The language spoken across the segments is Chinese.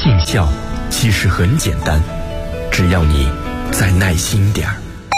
尽孝其实很简单，只要你再耐心点儿。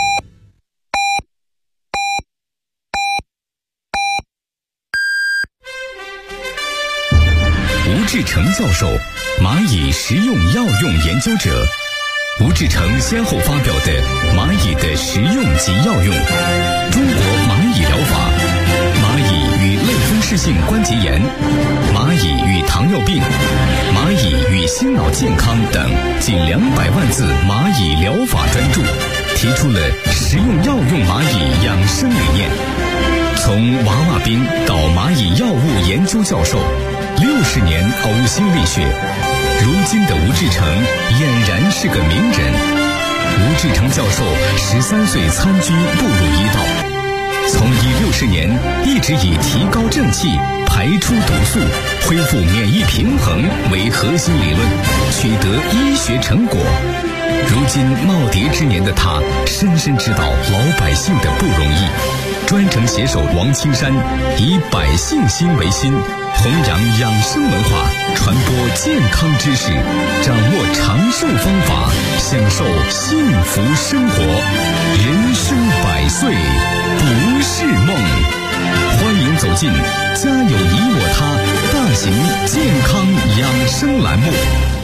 吴志成教授，蚂蚁食用药用研究者。吴志成先后发表的《蚂蚁的食用及药用》、《中国蚂蚁疗法》、《蚂蚁与类风湿性关节炎》、《蚂蚁与糖尿病》、《蚂蚁与心脑健康》等近200万字蚂蚁疗法专著，提出了食用药用蚂蚁养生理念。从娃娃兵到蚂蚁药物研究教授，60年呕心沥血，如今的吴志成俨然是个名人。吴志成教授13岁参军步入医道，从医60年一直以提高正气、排出毒素、恢复免疫平衡为核心理论，取得医学成果。如今耄耋之年的他，深深知道老百姓的不容易，专程携手王青山，以百姓心为心，弘扬养生文化，传播健康知识，掌握长寿方法，享受幸福生活。人生100岁不是梦。欢迎走进家有你我他大型健康养生栏目。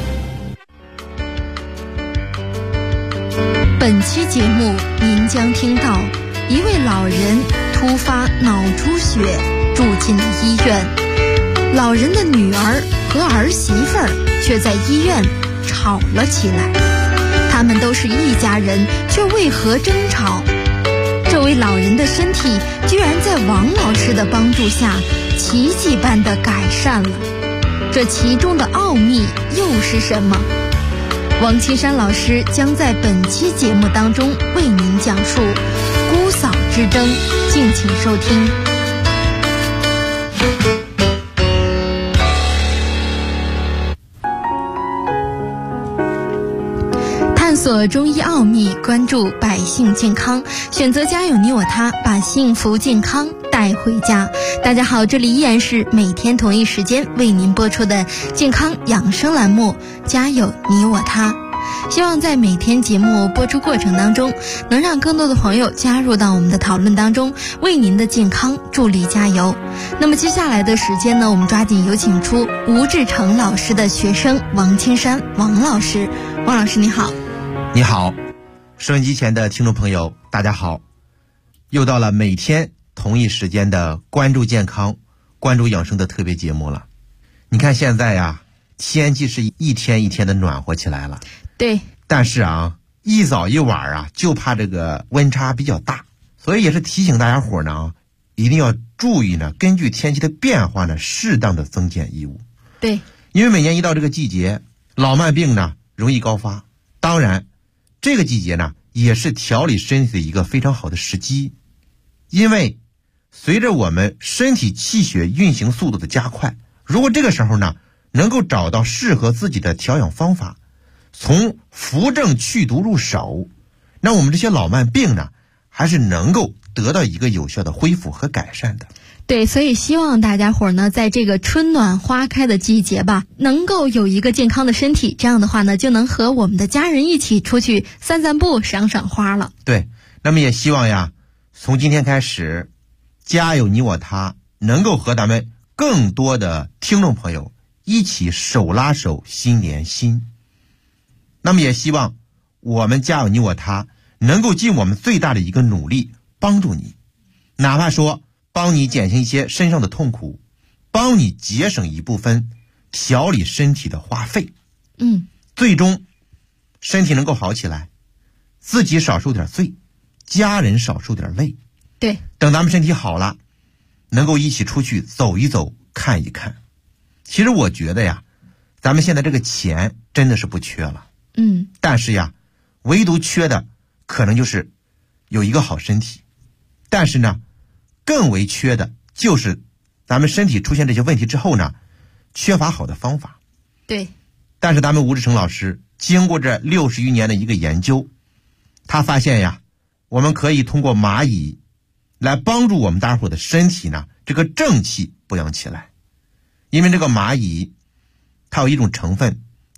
本期节目您将听到一位老人突发脑出血住进了医院，老人的女儿和儿媳妇儿却在医院吵了起来，他们都是一家人，却为何争吵？这位老人的身体居然在王老师的帮助下奇迹般的改善了，这其中的奥秘又是什么？王青山老师将在本期节目当中为您讲述姑嫂之争，敬请收听。探索中医奥秘，关注百姓健康，选择家有你我他，把幸福健康带回家。大家好，这里依然是每天同一时间为您播出的健康养生栏目家有你我他。希望在每天节目播出过程当中，能让更多的朋友加入到我们的讨论当中，为您的健康助力加油。那么接下来的时间呢，我们抓紧有请出吴志成老师的学生王青山王老师。王老师你好。 你好，收音机前的听众朋友大家好，又到了每天同一时间的关注健康关注养生的特别节目了。你看现在呀，天气是一天一天的暖和起来了， 对， 但是啊，一早一晚啊，就怕这个温差比较大，所以也是提醒大家伙呢，一定要注意呢，根据天气的变化呢，适当的增减衣物。 对， 因为每年一到这个季节，老慢病呢容易高发，当然这个季节呢也是调理身体的一个非常好的时机，因为随着我们身体气血运行速度的加快，如果这个时候呢能够找到适合自己的调养方法，从扶正祛毒入手，那我们这些老慢病呢还是能够得到一个有效的恢复和改善的。 对，所以希望大家伙呢，在这个春暖花开的季节吧，能够有一个健康的身体，这样的话呢，就能和我们的家人一起出去散散步、赏赏花了。 对，那么也希望呀，从今天开始，家有你我他能够和咱们更多的听众朋友一起手拉手、心连心。那么也希望我们家有你我他能够尽我们最大的一个努力帮助你，哪怕说帮你减轻一些身上的痛苦，帮你节省一部分调理身体的花费，最终身体能够好起来，自己少受点罪，家人少受点累。 对， 等咱们身体好了，能够一起出去走一走、看一看。其实我觉得呀，咱们现在这个钱真的是不缺了，但是呀，唯独缺的可能就是有一个好身体，但是呢更为缺的就是咱们身体出现这些问题之后呢，缺乏好的方法。 对， 但是咱们吴志成老师经过这60余年的一个研究，他发现呀，我们可以通过蚂蚁来帮助我们大伙的身体呢，这个正气不养起来。因为这个蚂蚁它有一种成分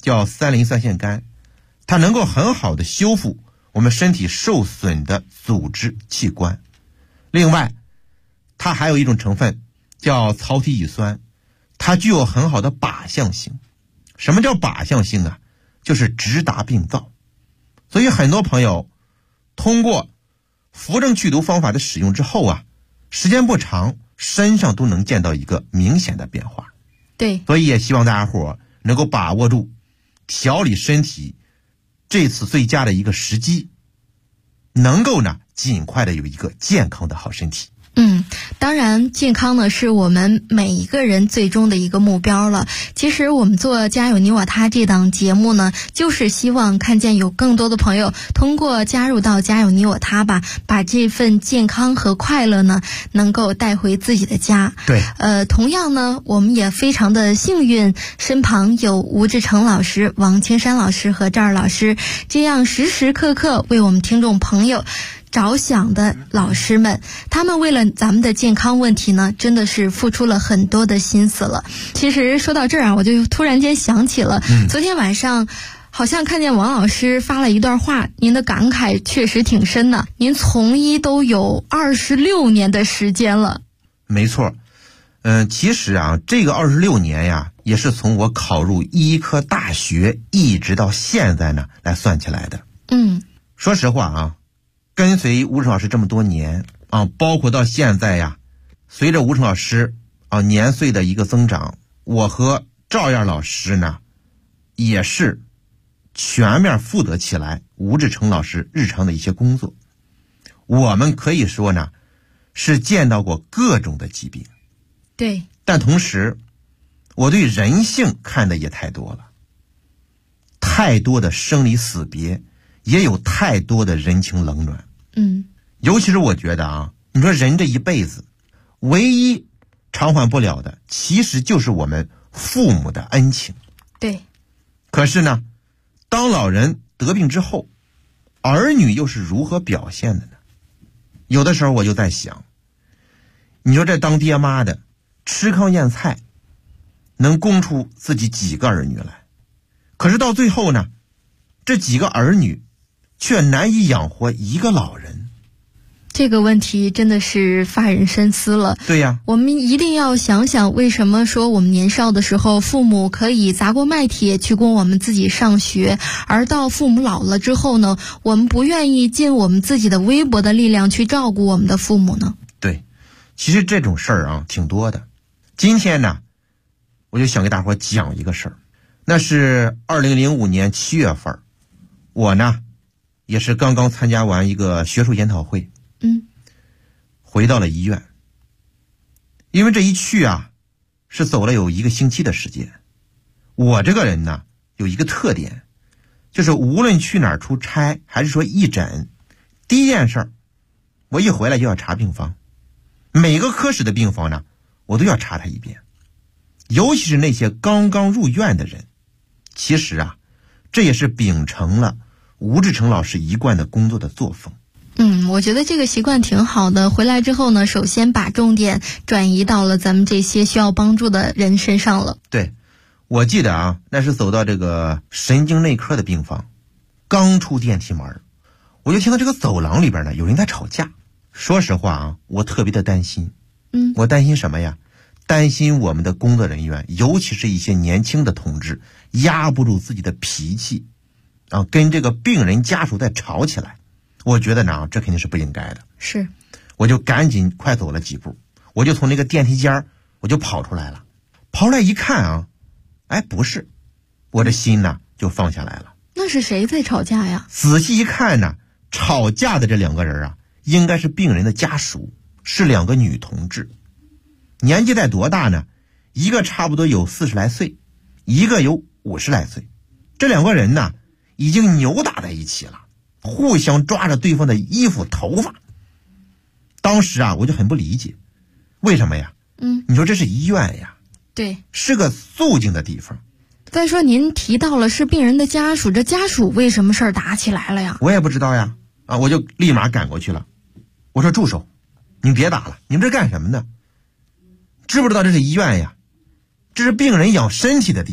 叫三磷酸腺苷，它能够很好的修复我们身体受损的组织器官。另外它还有一种成分叫曹体乙酸，它具有很好的靶向性。什么叫靶向性啊？就是直达病灶。所以很多朋友通过扶正去毒方法的使用之后啊，时间不长，身上都能见到一个明显的变化。 对， 所以也希望大家伙能够把握住调理身体这次最佳的一个时机，能够呢尽快的有一个健康的好身体。 当然健康呢是我们每一个人最终的一个目标了。其实我们做家有你我他这档节目呢，就是希望看见有更多的朋友通过加入到家有你我他吧，把这份健康和快乐呢能够带回自己的家。 对， 同样呢我们也非常的幸运，身旁有吴志成老师、王青山老师和赵二老师这样时时刻刻为我们听众朋友着想的老师们，他们为了咱们的健康问题呢，真的是付出了很多的心思了。其实说到这儿啊，我就突然间想起了，昨天晚上好像看见王老师发了一段话，您的感慨确实挺深的。您从医都有26年的时间了。 没错，其实啊，这个26年呀，也是从我考入医科大学一直到现在呢来算起来的。说实话啊，跟随吴成老师这么多年啊，包括到现在呀，随着吴成老师啊年岁的一个增长，我和赵燕老师呢，也是全面负责起来吴志成老师日常的一些工作。我们可以说呢，是见到过各种的疾病。 对， 但同时我对人性看的也太多了，太多的生离死别，也有太多的人情冷暖。尤其是我觉得啊，你说人这一辈子唯一偿还不了的，其实就是我们父母的恩情。 对， 可是呢，当老人得病之后，儿女又是如何表现的呢？有的时候我就在想，你说这当爹妈的吃糠咽菜，能供出自己几个儿女来？可是到最后呢，这几个儿女却难以养活一个老人。 这个问题真的是发人深思了。 对呀， 我们一定要想想，为什么说我们年少的时候父母可以砸锅卖铁去供我们自己上学，而到父母老了之后呢，我们不愿意尽我们自己的微薄的力量去照顾我们的父母呢？ 对，其实这种事儿啊挺多的。今天呢，我就想给大伙讲一个事儿，那是2005年7月份，我呢也是刚刚参加完一个学术研讨会，回到了医院。因为这一去啊，是走了有1个星期的时间。我这个人呢，有一个特点，就是无论去哪儿出差，还是说义诊，第一件事儿，我一回来就要查病房，每个科室的病房呢，我都要查他一遍。尤其是那些刚刚入院的人，其实啊，这也是秉承了吴志成老师一贯的工作的作风。 我觉得这个习惯挺好的。回来之后呢，首先把重点转移到了咱们这些需要帮助的人身上了。 对，我记得啊，那是走到这个神经内科的病房，刚出电梯门，我就听到这个走廊里边呢有人在吵架。说实话啊，我特别的担心。我担心什么呀？担心我们的工作人员，尤其是一些年轻的同志，压不住自己的脾气啊，跟这个病人家属在吵起来。我觉得呢，这肯定是不应该的。 是， 我就赶紧快走了几步，我就从那个电梯间我就跑出来了。跑出来一看啊，哎，不是，我这心呢就放下来了。 那是谁在吵架呀？ 仔细一看呢，吵架的这2个人啊，应该是病人的家属，是2个女同志。年纪在多大呢？一个差不多有40来岁，一个有50来岁。这2个人呢，已经扭打在一起了，互相抓着对方的衣服头发。当时啊，我就很不理解，为什么呀？你说这是医院呀， 对， 是个肃静的地方。 再说您提到了是病人的家属，这家属为什么事儿打起来了呀？ 我也不知道呀，我就立马赶过去了。我说住手，你们别打了，你们这干什么呢？知不知道这是医院呀？这是病人养身体的地方，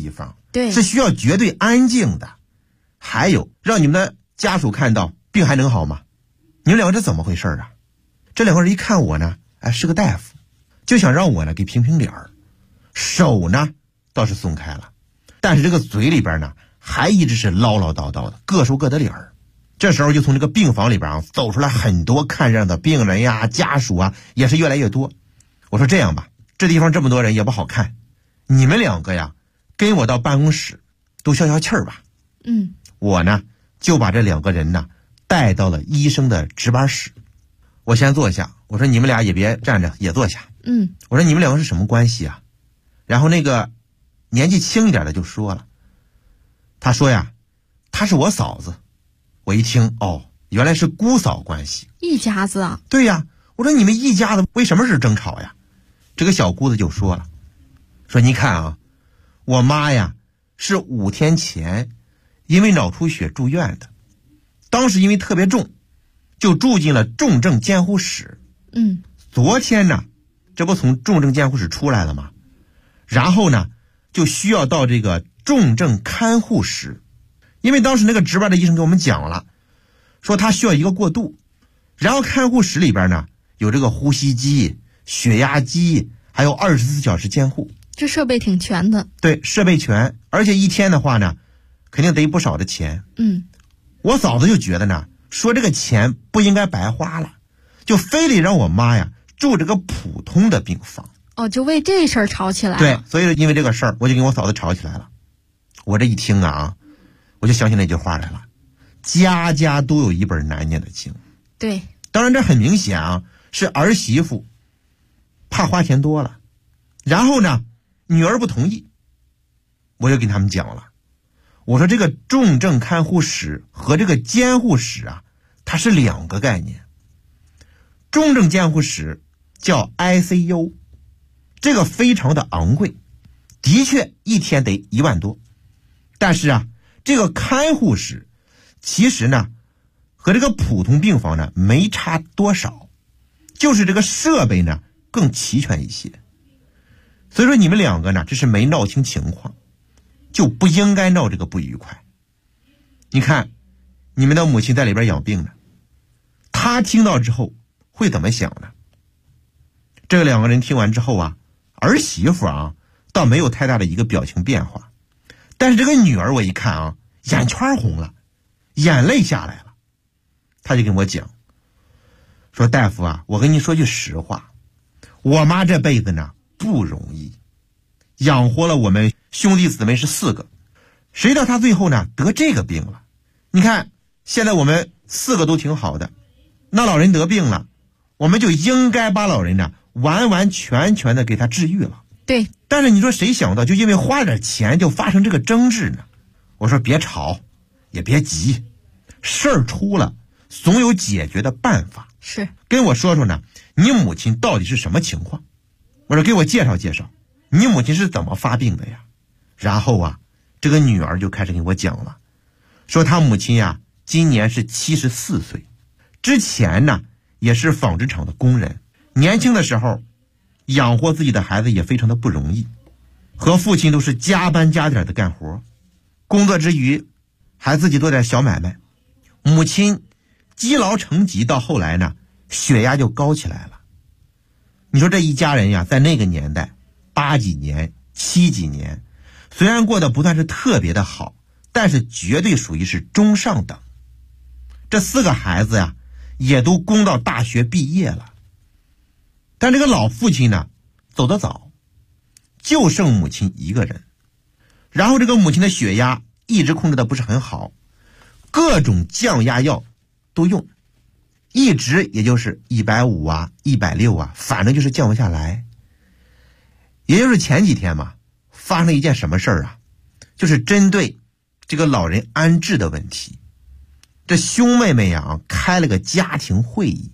对， 是需要绝对安静的。还有，让你们的家属看到病还能好吗？你们两个这怎么回事啊？这两个人一看我呢，是个大夫，就想让我呢给评评理儿，手呢倒是松开了，但是这个嘴里边呢还一直是唠唠叨叨的，各说各的理儿。这时候就从这个病房里边走出来很多看热闹的病人呀、家属啊，也是越来越多。我说这样吧，这地方这么多人也不好看，你们两个呀跟我到办公室都消消气儿吧。我呢就把这两个人呢带到了医生的值班室。我先坐下，我说你们俩也别站着，也坐下。我说你们两个是什么关系啊？然后那个年纪轻一点的就说了，他说呀，她是我嫂子。我一听，原来是姑嫂关系， 一家子啊。 对呀，我说你们一家子为什么是争吵呀？这个小姑子就说了，说你看啊，我妈呀是5天前因为脑出血住院的，当时因为特别重，就住进了重症监护室。昨天呢，这不从重症监护室出来了吗？然后呢，就需要到这个重症看护室，因为当时那个值班的医生给我们讲了，说他需要一个过渡，然后看护室里边呢有这个呼吸机、血压机，还有24小时监护， 这设备挺全的。 对，设备全，而且一天的话呢，肯定得不少的钱。我嫂子就觉得呢，说这个钱不应该白花了，就非得让我妈呀住这个普通的病房。 就为这事儿吵起来了。 对，所以因为这个事儿，我就跟我嫂子吵起来了。我这一听啊，我就想起那句话来了，家家都有一本难念的经。 对， 当然这很明显啊，是儿媳妇怕花钱多了，然后呢女儿不同意。我就跟他们讲了，我说这个重症看护室和这个监护室啊，它是2个概念。重症监护室叫 ICU， 这个非常的昂贵，的确一天得1万多。但是啊，这个看护室其实呢和这个普通病房呢没差多少，就是这个设备呢更齐全一些。所以说你们两个呢这是没闹清情况，就不应该闹这个不愉快。你看你们的母亲在里边养病呢，她听到之后会怎么想呢？这2个人听完之后啊，儿媳妇啊倒没有太大的一个表情变化，但是这个女儿我一看啊，眼圈红了，眼泪下来了。她就跟我讲说，大夫啊，我跟你说句实话，我妈这辈子呢不容易，养活了我们兄弟姊妹是4个，谁知道她最后呢得这个病了。你看现在我们4个都挺好的，那老人得病了，我们就应该把老人呢完完全全的给他治愈了。 对， 但是你说谁想到就因为花点钱就发生这个争执呢？我说别吵也别急，事儿出了总有解决的办法。 是， 跟我说说呢，你母亲到底是什么情况？我说给我介绍介绍，你母亲是怎么发病的呀？然后啊，这个女儿就开始跟我讲了，说她母亲呀今年是74岁，之前呢也是纺织厂的工人，年轻的时候养活自己的孩子也非常的不容易，和父亲都是加班加点的干活，工作之余还自己做点小买卖。母亲积劳成疾，到后来呢血压就高起来了。你说这一家人呀，在那个年代80几年70几年，虽然过得不算是特别的好，但是绝对属于是中上等。这4个孩子呀也都供到大学毕业了，但这个老父亲呢走得早，就剩母亲一个人。然后这个母亲的血压一直控制的不是很好，各种降压药都用，一直也就是150啊160啊，反正就是降不下来。也就是前几天嘛，发生了一件什么事儿啊，就是针对这个老人安置的问题，这兄妹们呀开了个家庭会议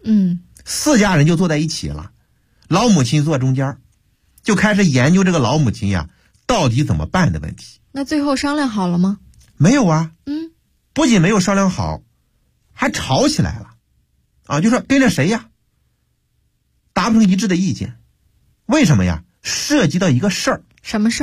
，4家人就坐在一起了，老母亲坐中间，就开始研究这个老母亲呀到底怎么办的问题。 那最后商量好了吗？ 没有啊，不仅没有商量好，还吵起来了啊！就说跟着谁呀，达不成一致的意见。为什么呀？涉及到一个事儿。 什么事儿？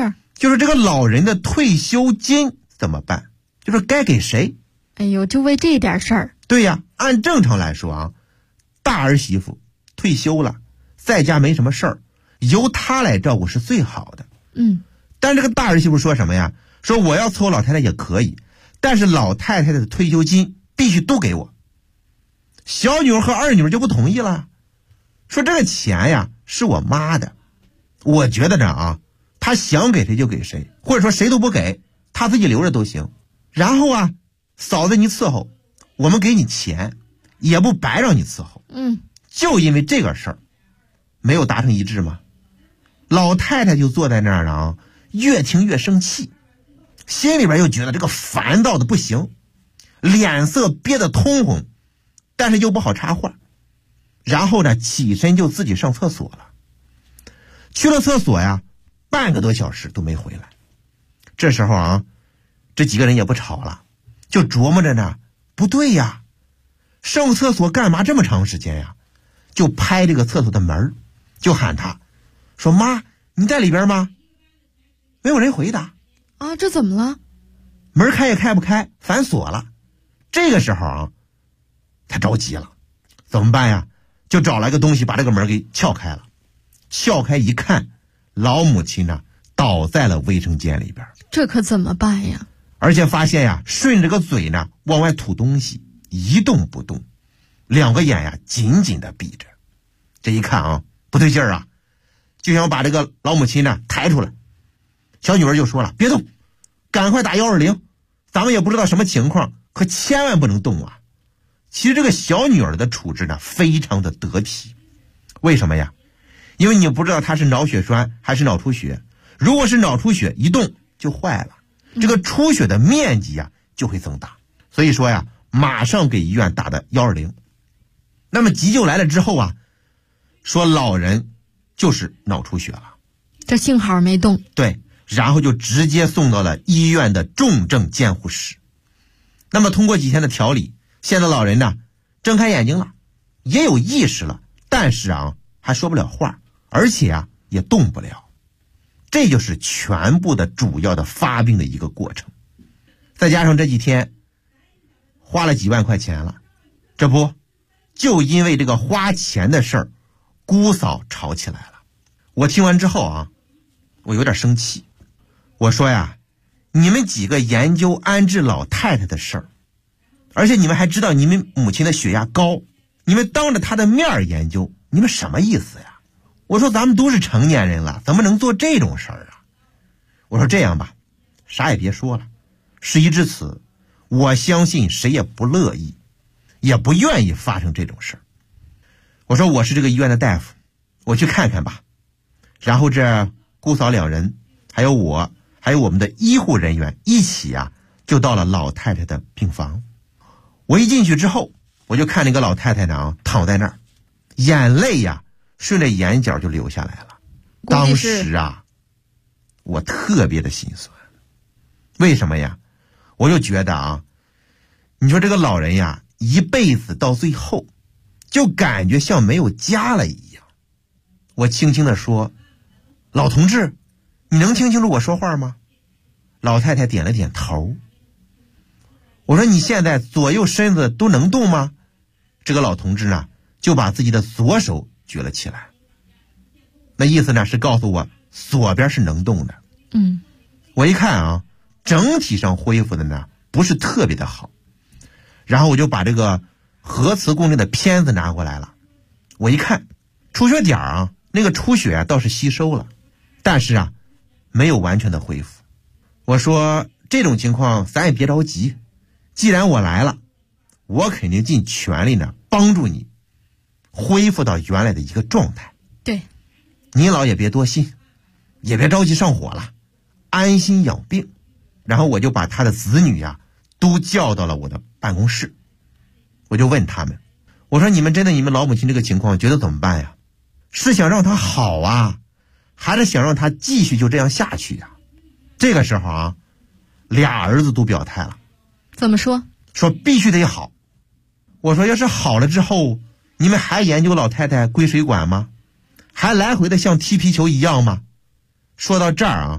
就是这个老人的退休金怎么办，就是该给谁。 哎呦，就为这点事儿。 对呀，按正常来说啊，大儿媳妇退休了，在家没什么事儿，由她来照顾是最好的。但这个大儿媳妇说什么呀？说我要伺候老太太也可以，但是老太太的退休金必须都给我。小女儿和二女儿就不同意了，说这个钱呀是我妈的，我觉得呢她想给谁就给谁，或者说谁都不给，她自己留着都行。然后嫂子你伺候，我们给你钱，也不白让你伺候。就因为这个事儿，没有达成一致吗？老太太就坐在那儿越听越生气，心里边又觉得这个烦躁的不行，脸色憋得通红，但是又不好插话。然后呢，起身就自己上厕所了。去了厕所呀，半个多小时都没回来。这时候这几个人也不吵了，就琢磨着呢，不对呀，上厕所干嘛这么长时间呀？就拍这个厕所的门，就喊他说：“妈，你在里边吗？”没有人回答。 这怎么了？ 门开也开不开，反锁了。这个时候他着急了，怎么办呀？就找来个东西把这个门给撬开了。撬开一看，老母亲呢倒在了卫生间里边。 这可怎么办呀？ 而且发现呀，顺着个嘴呢往外吐东西，一动不动，两个眼呀紧紧的闭着。这一看不对劲儿就想把这个老母亲呢抬出来。小女儿就说了：“别动，赶快打120，咱们也不知道什么情况，可千万不能动啊。”其实这个小女儿的处置呢非常的得体。为什么呀？因为你不知道她是脑血栓还是脑出血，如果是脑出血，一动就坏了，这个出血的面积就会增大。所以说呀，马上给医院打的120。那么急救来了之后说老人就是脑出血了， 这幸好没动。 对，然后就直接送到了医院的重症监护室。那么通过几天的调理，现在老人呢睁开眼睛了，也有意识了，但是还说不了话，而且也动不了。这就是全部的主要的发病的一个过程。再加上这几天花了几万块钱了，这不就因为这个花钱的事儿，姑嫂吵起来了。我听完之后我有点生气。我说呀，你们几个研究安置老太太的事儿，而且你们还知道你们母亲的血压高，你们当着她的面研究，你们什么意思呀？我说咱们都是成年人了，怎么能做这种事儿啊？我说这样吧，啥也别说了，事已至此，我相信谁也不乐意，也不愿意发生这种事儿。我说我是这个医院的大夫，我去看看吧。然后这姑嫂两人，还有我，还有我们的医护人员一起就到了老太太的病房。我一进去之后，我就看那个老太太呢躺在那儿，眼泪顺着眼角就流下来了。当时我特别的心酸。为什么呀？我就觉得你说这个老人一辈子到最后就感觉像没有家了一样。我轻轻地说：“老同志，你能听清楚我说话吗？”老太太点了点头。我说：“你现在左右身子都能动吗？”这个老同志呢就把自己的左手举了起来，那意思呢是告诉我左边是能动的。我一看整体上恢复的呢不是特别的好。然后我就把这个核磁共振的片子拿过来了，我一看出血点那个出血倒是吸收了，但是没有完全的恢复。我说这种情况咱也别着急，既然我来了，我肯定尽全力呢帮助你恢复到原来的一个状态。 对， 您老也别多心，也别着急上火了，安心养病。然后我就把他的子女都叫到了我的办公室，我就问他们，我说你们老母亲这个情况觉得怎么办呀？是想让她好还是想让她继续就这样下去呀？这个时候俩儿子都表态了。 怎么说？ 说必须得好。我说要是好了之后，你们还研究老太太归谁管吗？还来回的像踢皮球一样吗？说到这儿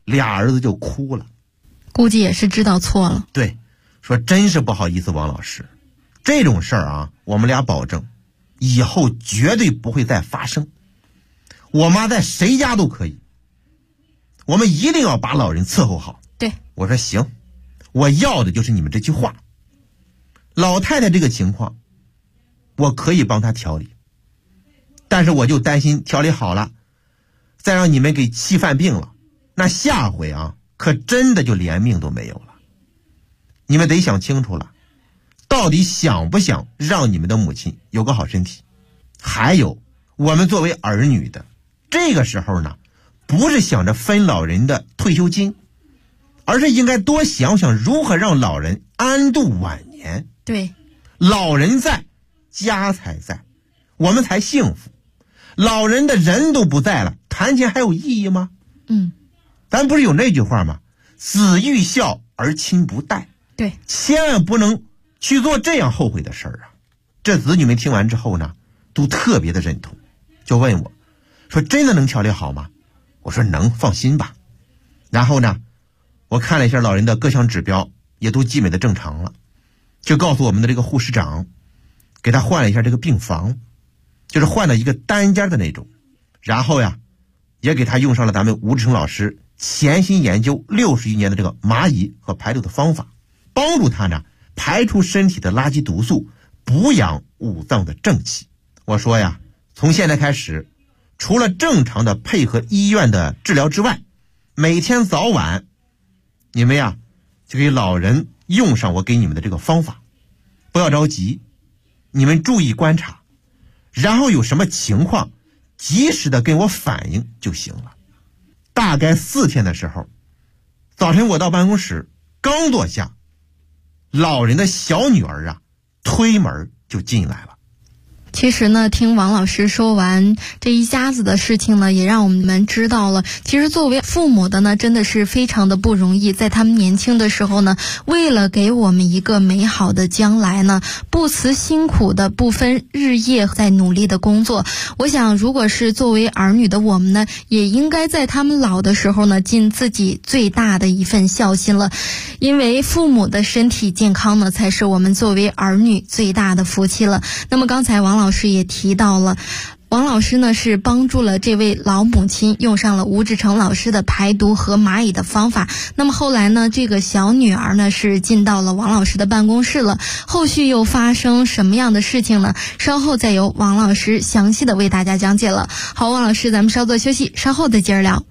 俩儿子就哭了， 估计也是知道错了。 对，说真是不好意思，王老师，这种事儿啊，我们俩保证以后绝对不会再发生。我妈在谁家都可以，我们一定要把老人伺候好。 对， 我说行，我要的就是你们这句话。老太太这个情况我可以帮她调理，但是我就担心调理好了再让你们给气犯病了，那下回啊可真的就连命都没有了。你们得想清楚了，到底想不想让你们的母亲有个好身体。还有我们作为儿女的，这个时候呢不是想着分老人的退休金，而是应该多想想如何让老人安度晚年。 对， 老人在家才在，我们才幸福。老人的人都不在了，谈钱还有意义吗？咱不是有那句话吗？子欲孝而亲不待。 对， 千万不能去做这样后悔的事儿啊。这子女们听完之后呢都特别的认同，就问我说真的能调理好吗？我说能，放心吧。然后呢我看了一下老人的各项指标也都基本的正常了，就告诉我们的这个护士长给他换了一下这个病房，就是换了一个单间的那种。然后呀也给他用上了咱们吴志成老师潜心研究60余年的这个蚂蚁和排毒的方法，帮助他呢排出身体的垃圾毒素，补养五脏的正气。我说呀，从现在开始，除了正常的配合医院的治疗之外，每天早晚你们呀就给老人用上我给你们的这个方法。不要着急，你们注意观察，然后有什么情况及时的跟我反映就行了。大概4天的时候，早晨我到办公室刚坐下，老人的小女儿啊推门就进来了。 其实呢，听王老师说完这一家子的事情呢，也让我们知道了，其实作为父母的呢，真的是非常的不容易。在他们年轻的时候呢，为了给我们一个美好的将来呢，不辞辛苦的不分日夜在努力的工作。我想，如果是作为儿女的我们呢，也应该在他们老的时候呢，尽自己最大的一份孝心了。因为父母的身体健康呢，才是我们作为儿女最大的福气了。那么刚才王老师也提到了，王老师呢是帮助了这位老母亲用上了吴志成老师的排毒和蚂蚁的方法。那么后来呢，这个小女儿呢是进到了王老师的办公室了，后续又发生什么样的事情呢？稍后再由王老师详细的为大家讲解了。好，王老师，咱们稍作休息，稍后再接着聊。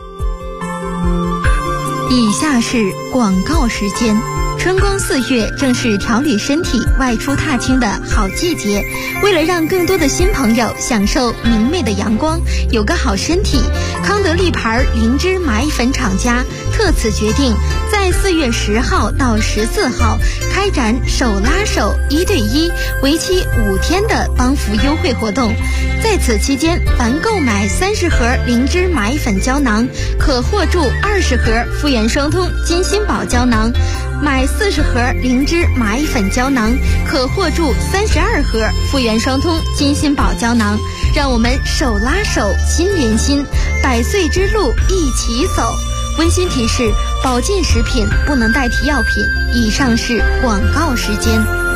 以下是广告时间。春光4月正是调理身体外出踏青的好季节，为了让更多的新朋友享受明媚的阳光，有个好身体，康德利牌灵芝蚂蚁粉厂家特此决定在4月10号到14号开展手拉手1对1为期5天的帮扶优惠活动。在此期间，凡购买30盒灵芝蚂蚁粉胶囊，可获助20盒复原双通金心宝胶囊，买40盒灵芝蚂蚁粉胶囊，可获助32盒复原双通金心宝胶囊。让我们手拉手心连心，100岁之路一起走。温馨提示：保健食品不能代替药品。以上是广告时间。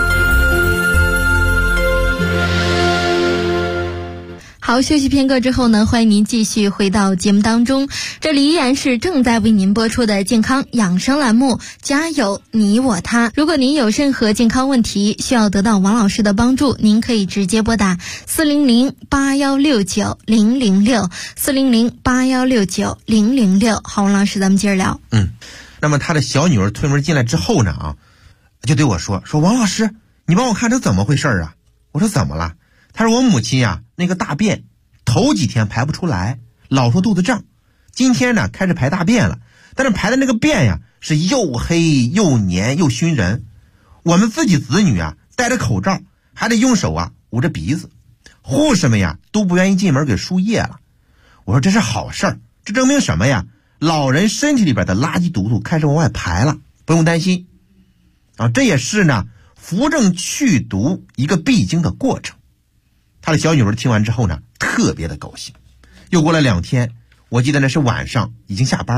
好，休息片刻之后呢，欢迎您继续回到节目当中。这里依然是正在为您播出的健康养生栏目，家有你我他。如果您有任何健康问题需要得到王老师的帮助，您可以直接拨打400-8169-006 400-8169-006。好，王老师，咱们接着聊。 那么他的小女儿推门进来之后呢就对我说王老师，你帮我看这怎么回事啊？我说怎么了？他说我母亲呀那个大便头几天排不出来，老说肚子胀，今天呢开始排大便了，但是排的那个便呀是又黑又黏又熏人。我们自己子女啊戴着口罩，还得用手啊捂着鼻子，护士们呀都不愿意进门给输液了。我说这是好事儿，这证明什么呀？老人身体里边的垃圾毒素开始往外排了，不用担心这也是呢扶正祛毒一个必经的过程。他的小女儿听完之后呢特别的高兴。又过了2天，我记得那是晚上，已经下班了，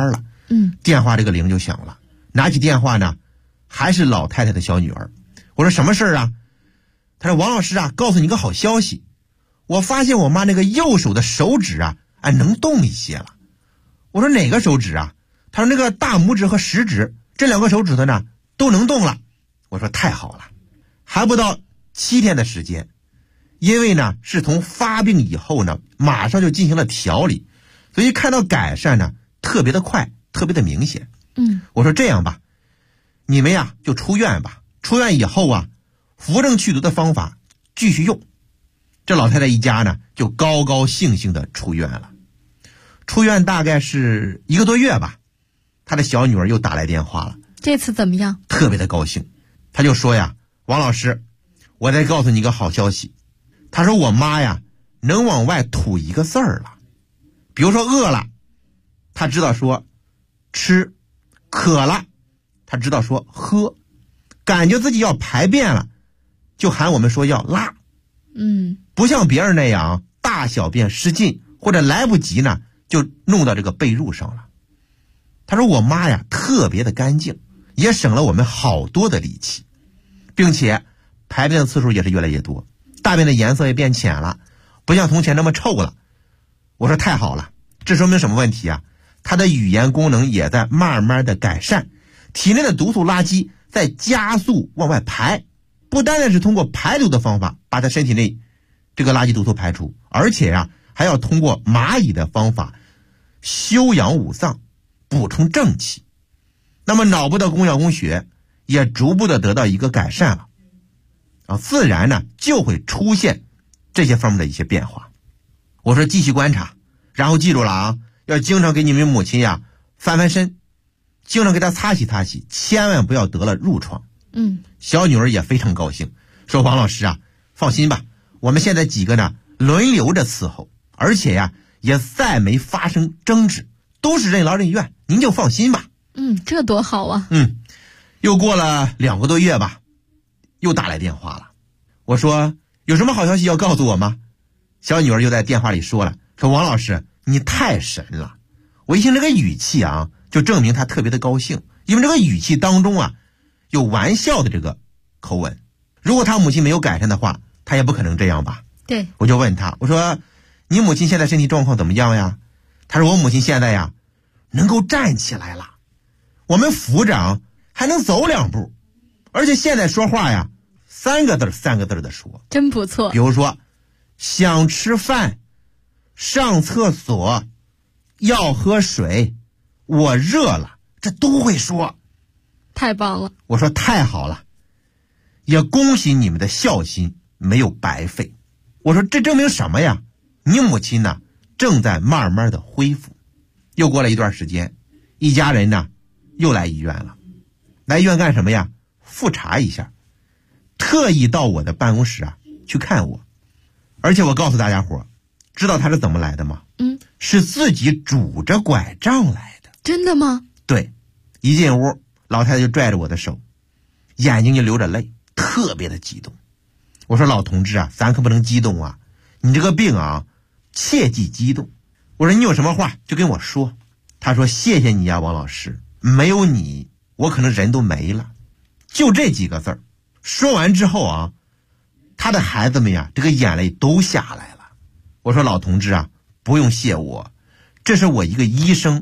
电话这个铃就响了，拿起电话呢，还是老太太的小女儿。我说什么事儿啊？她说王老师啊，告诉你个好消息，我发现我妈那个右手的手指啊，能动一些了。我说哪个手指啊？她说那个大拇指和食指这2个手指头呢都能动了。我说太好了，还不到7天的时间，因为呢是从发病以后呢马上就进行了调理，所以看到改善呢特别的快，特别的明显。我说这样吧，你们呀就出院吧，出院以后啊扶正去毒的方法继续用。这老太太一家呢就高高兴兴的出院了。出院大概是1个多月吧，她的小女儿又打来电话了。 这次怎么样？ 特别的高兴，她就说呀，王老师，我再告诉你一个好消息。她说我妈呀能往外吐一个字儿了，比如说饿了，她知道说吃；渴了，她知道说喝；感觉自己要排便了，就喊我们说要拉。不像别人那样大小便失禁或者来不及呢就弄到这个被褥上了。他说我妈呀特别的干净，也省了我们好多的力气，并且排便的次数也是越来越多，大便的颜色也变浅了，不像从前那么臭了。我说太好了，这说明什么问题啊？她的语言功能也在慢慢的改善，体内的毒素垃圾在加速往外排，不单单是通过排毒的方法把她身体内这个垃圾毒素排除，而且啊还要通过蚂蚁的方法休养五脏，补充正气。那么脑部的供氧供血也逐步的得到一个改善了自然呢就会出现这些方面的一些变化。我说继续观察，然后记住了啊，要经常给你们母亲呀翻翻身，经常给她擦洗擦洗，千万不要得了褥疮。小女儿也非常高兴，说王老师啊，放心吧，我们现在几个呢轮流着伺候，而且呀也再没发生争执，都是任劳任怨，您就放心吧。 这多好啊。 又过了2个多月吧，又打来电话了。我说有什么好消息要告诉我吗？小女儿又在电话里说了，说王老师你太神了。我一听这个语气啊，就证明她特别的高兴，因为这个语气当中啊有玩笑的这个口吻。如果她母亲没有改善的话，她也不可能这样吧。 对， 我就问她，我说你母亲现在身体状况怎么样呀？她说我母亲现在呀能够站起来了，我们扶着还能走2步，而且现在说话呀3个字的说， 真不错。 比如说想吃饭、上厕所、要喝水、我热了，这都会说。 太棒了。 我说太好了，也恭喜你们的孝心没有白费。我说这证明什么呀？你母亲呢正在慢慢的恢复。又过了一段时间，一家人呢又来医院了。来医院干什么呀？复查一下，特意到我的办公室啊去看我。而且我告诉大家伙，知道他是怎么来的吗？是自己拄着拐杖来的。 真的吗？ 对，一进屋，老太太就拽着我的手，眼睛就流着泪，特别的激动。我说老同志啊，咱可不能激动啊，你这个病啊切忌激动。我说你有什么话就跟我说。他说谢谢你啊王老师，没有你我可能人都没了。就这几个字儿说完之后啊，他的孩子们呀这个眼泪都下来了。我说老同志啊，不用谢我，这是我一个医生